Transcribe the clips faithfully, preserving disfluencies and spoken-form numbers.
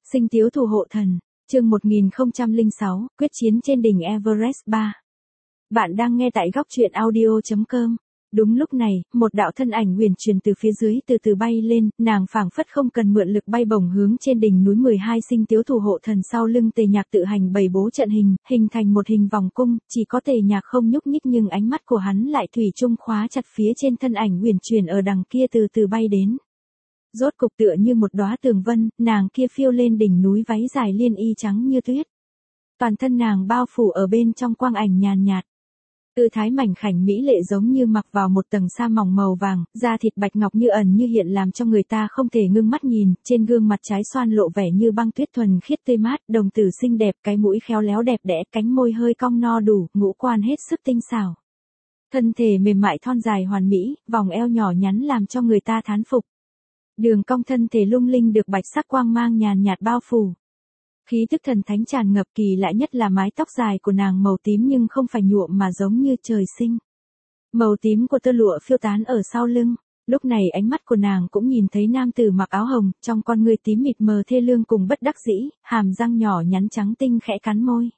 Sinh tiếu thủ hộ thần, chương một nghìn không trăm lẻ sáu, quyết chiến trên đỉnh Everest ba. Bạn đang nghe tại góc truyện audio chấm com. Đúng lúc này, một đạo thân ảnh huyền truyền từ phía dưới từ từ bay lên, nàng phảng phất không cần mượn lực bay bổng hướng trên đỉnh núi mười hai sinh tiếu thủ hộ thần sau lưng Tề Nhạc tự hành bày bố trận hình, hình thành một hình vòng cung, chỉ có Tề Nhạc không nhúc nhích nhưng ánh mắt của hắn lại thủy chung khóa chặt phía trên thân ảnh huyền truyền ở đằng kia từ từ bay đến. Rốt cục tựa như một đóa tường vân, nàng kia phiêu lên đỉnh núi váy dài liên y trắng như tuyết. Toàn thân nàng bao phủ ở bên trong quang ảnh nhàn nhạt. Tư thái mảnh khảnh mỹ lệ giống như mặc vào một tầng sa mỏng màu vàng, da thịt bạch ngọc như ẩn như hiện làm cho người ta không thể ngưng mắt nhìn, trên gương mặt trái xoan lộ vẻ như băng tuyết thuần khiết tươi mát, đồng tử xinh đẹp, cái mũi khéo léo đẹp đẽ, cánh môi hơi cong no đủ, ngũ quan hết sức tinh xảo. Thân thể mềm mại thon dài hoàn mỹ, vòng eo nhỏ nhắn làm cho người ta thán phục. Đường cong thân thể lung linh được bạch sắc quang mang nhàn nhạt bao phủ. Khí tức thần thánh tràn ngập, kỳ lạ nhất là mái tóc dài của nàng màu tím nhưng không phải nhuộm mà giống như trời sinh. Màu tím của tơ lụa phiêu tán ở sau lưng. Lúc này ánh mắt của nàng cũng nhìn thấy nam tử mặc áo hồng, trong con ngươi tím mịt mờ thê lương cùng bất đắc dĩ, hàm răng nhỏ nhắn trắng tinh khẽ cắn môi.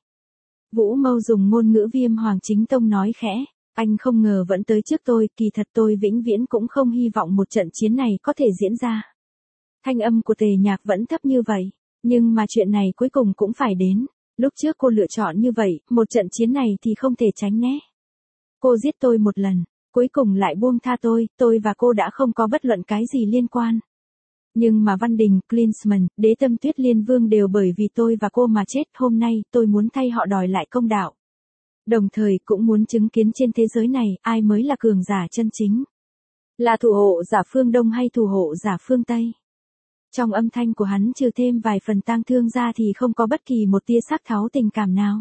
Vũ Mâu dùng ngôn ngữ Viêm Hoàng Chính Tông nói khẽ. Anh không ngờ vẫn tới trước tôi, kỳ thật tôi vĩnh viễn cũng không hy vọng một trận chiến này có thể diễn ra. Thanh âm của Tề Nhạc vẫn thấp như vậy, nhưng mà chuyện này cuối cùng cũng phải đến. Lúc trước cô lựa chọn như vậy, một trận chiến này thì không thể tránh né. Cô giết tôi một lần, cuối cùng lại buông tha tôi, tôi và cô đã không có bất luận cái gì liên quan. Nhưng mà Văn Đình, Klinsmann, Đế Tâm Tuyết Liên Vương đều bởi vì tôi và cô mà chết, hôm nay tôi muốn thay họ đòi lại công đạo. Đồng thời cũng muốn chứng kiến trên thế giới này ai mới là cường giả chân chính. Là thủ hộ giả phương Đông hay thủ hộ giả phương Tây? Trong âm thanh của hắn trừ thêm vài phần tang thương ra thì không có bất kỳ một tia sắc tháo tình cảm nào.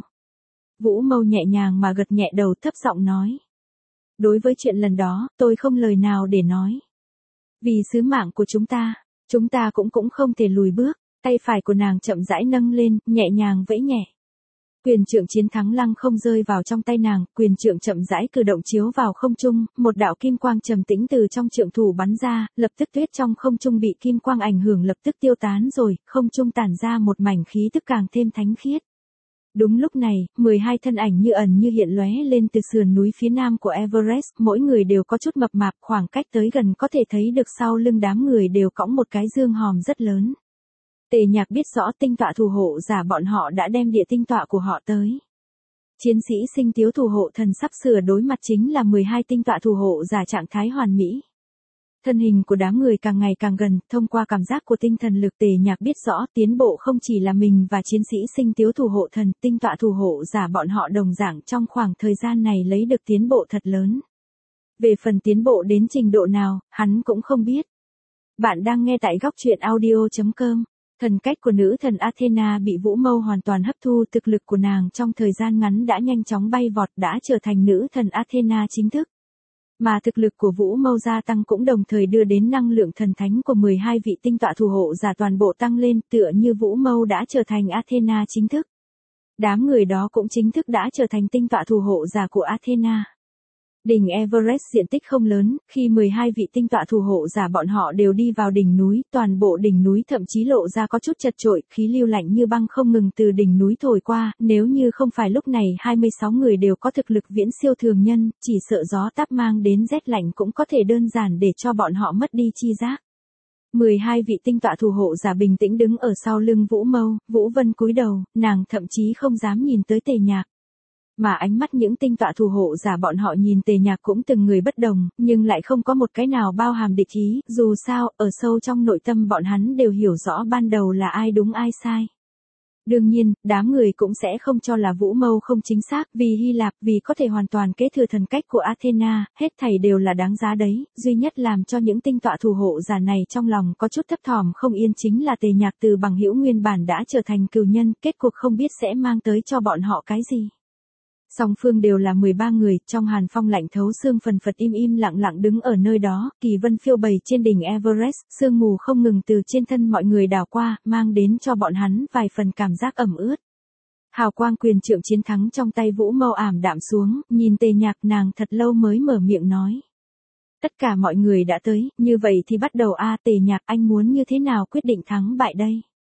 Vũ Mâu nhẹ nhàng mà gật nhẹ đầu thấp giọng nói. Đối với chuyện lần đó, tôi không lời nào để nói. Vì sứ mạng của chúng ta, chúng ta cũng cũng không thể lùi bước. Tay phải của nàng chậm rãi nâng lên, nhẹ nhàng vẫy nhẹ. Quyền trượng chiến thắng lăng không rơi vào trong tay nàng, quyền trượng chậm rãi cử động chiếu vào không trung, một đạo kim quang trầm tĩnh từ trong trượng thủ bắn ra, lập tức tuyết trong không trung bị kim quang ảnh hưởng lập tức tiêu tán rồi, không trung tản ra một mảnh khí tức càng thêm thánh khiết. Đúng lúc này, mười hai thân ảnh như ẩn như hiện lóe lên từ sườn núi phía nam của Everest, mỗi người đều có chút mập mạp, khoảng cách tới gần có thể thấy được sau lưng đám người đều cõng một cái dương hòm rất lớn. Tề Nhạc biết rõ tinh tọa thủ hộ giả bọn họ đã đem địa tinh tọa của họ tới. Chiến sĩ sinh tiếu thủ hộ thần sắp sửa đối mặt chính là mười hai tinh tọa thủ hộ giả trạng thái hoàn mỹ. Thân hình của đám người càng ngày càng gần, thông qua cảm giác của tinh thần lực Tề Nhạc biết rõ tiến bộ không chỉ là mình và chiến sĩ sinh tiếu thủ hộ thần, tinh tọa thủ hộ giả bọn họ đồng dạng trong khoảng thời gian này lấy được tiến bộ thật lớn. Về phần tiến bộ đến trình độ nào, hắn cũng không biết. Bạn đang nghe tại góc truyện audio chấm com. Thần cách của nữ thần Athena bị Vũ Mâu hoàn toàn hấp thu, thực lực của nàng trong thời gian ngắn đã nhanh chóng bay vọt, đã trở thành nữ thần Athena chính thức. Mà thực lực của Vũ Mâu gia tăng cũng đồng thời đưa đến năng lượng thần thánh của mười hai vị tinh tọa thủ hộ giả toàn bộ tăng lên, tựa như Vũ Mâu đã trở thành Athena chính thức. Đám người đó cũng chính thức đã trở thành tinh tọa thủ hộ giả của Athena. Đỉnh Everest diện tích không lớn, khi mười hai vị tinh tọa thủ hộ giả bọn họ đều đi vào đỉnh núi, toàn bộ đỉnh núi thậm chí lộ ra có chút chật chội, khí lưu lạnh như băng không ngừng từ đỉnh núi thổi qua, nếu như không phải lúc này hai mươi sáu người đều có thực lực viễn siêu thường nhân, chỉ sợ gió táp mang đến rét lạnh cũng có thể đơn giản để cho bọn họ mất đi chi giác. mười hai vị tinh tọa thủ hộ giả bình tĩnh đứng ở sau lưng Vũ Mâu, Vũ Vân cúi đầu, nàng thậm chí không dám nhìn tới Tề Nhạc. Mà ánh mắt những tinh tọa thủ hộ giả bọn họ nhìn Tề Nhạc cũng từng người bất đồng, nhưng lại không có một cái nào bao hàm địch ý, dù sao, ở sâu trong nội tâm bọn hắn đều hiểu rõ ban đầu là ai đúng ai sai. Đương nhiên, đám người cũng sẽ không cho là Vũ Mâu không chính xác, vì Hy Lạp, vì có thể hoàn toàn kế thừa thần cách của Athena, hết thảy đều là đáng giá đấy, duy nhất làm cho những tinh tọa thủ hộ giả này trong lòng có chút thấp thỏm không yên chính là Tề Nhạc từ bằng hữu nguyên bản đã trở thành cừu nhân, kết cuộc không biết sẽ mang tới cho bọn họ cái gì. Song phương đều là mười ba người, trong hàn phong lạnh thấu xương phần phật im im lặng lặng đứng ở nơi đó, kỳ vân phiêu bày trên đỉnh Everest, sương mù không ngừng từ trên thân mọi người đảo qua, mang đến cho bọn hắn vài phần cảm giác ẩm ướt. Hào quang quyền trượng chiến thắng trong tay Vũ Mâu ảm đạm xuống, nhìn Tề Nhạc nàng thật lâu mới mở miệng nói. Tất cả mọi người đã tới, như vậy thì bắt đầu a Tề Nhạc anh muốn như thế nào quyết định thắng bại đây?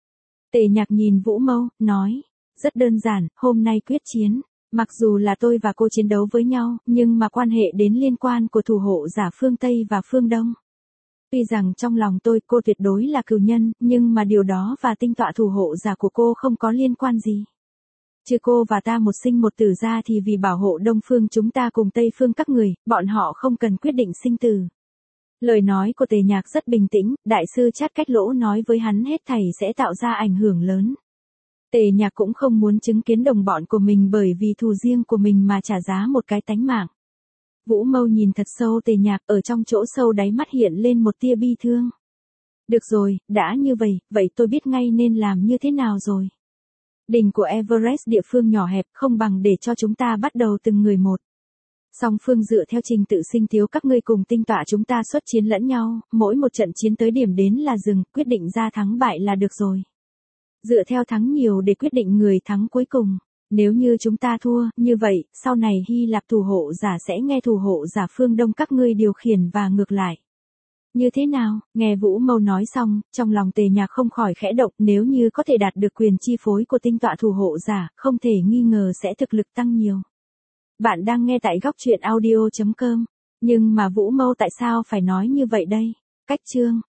Tề Nhạc nhìn Vũ Mâu, nói, rất đơn giản, hôm nay quyết chiến. Mặc dù là tôi và cô chiến đấu với nhau, nhưng mà quan hệ đến liên quan của thủ hộ giả phương Tây và phương Đông. Tuy rằng trong lòng tôi cô tuyệt đối là cừu nhân, nhưng mà điều đó và tinh tọa thủ hộ giả của cô không có liên quan gì. Chứ cô và ta một sinh một tử ra thì vì bảo hộ Đông phương chúng ta cùng Tây phương các người, bọn họ không cần quyết định sinh tử. Lời nói của Tề Nhạc rất bình tĩnh, đại sư Trát Cách Lỗ nói với hắn hết thảy sẽ tạo ra ảnh hưởng lớn. Tề Nhạc cũng không muốn chứng kiến đồng bọn của mình bởi vì thù riêng của mình mà trả giá một cái tánh mạng. Vũ Mâu nhìn thật sâu Tề Nhạc, ở trong chỗ sâu đáy mắt hiện lên một tia bi thương. Được rồi, đã như vậy, vậy tôi biết ngay nên làm như thế nào rồi. Đỉnh của Everest địa phương nhỏ hẹp, không bằng để cho chúng ta bắt đầu từng người một. Song phương dựa theo trình tự sinh thiếu các ngươi cùng tinh tọa chúng ta xuất chiến lẫn nhau, mỗi một trận chiến tới điểm đến là dừng, quyết định ra thắng bại là được rồi. Dựa theo thắng nhiều để quyết định người thắng cuối cùng. Nếu như chúng ta thua, như vậy, sau này Hy Lạp thủ hộ giả sẽ nghe thủ hộ giả phương Đông các ngươi điều khiển và ngược lại. Như thế nào? Nghe Vũ Mâu nói xong, trong lòng Tề Nhạc không khỏi khẽ động, nếu như có thể đạt được quyền chi phối của tinh tọa thủ hộ giả, không thể nghi ngờ sẽ thực lực tăng nhiều. Bạn đang nghe tại góc truyện audio chấm com. Nhưng mà Vũ Mâu tại sao phải nói như vậy đây? Cách chương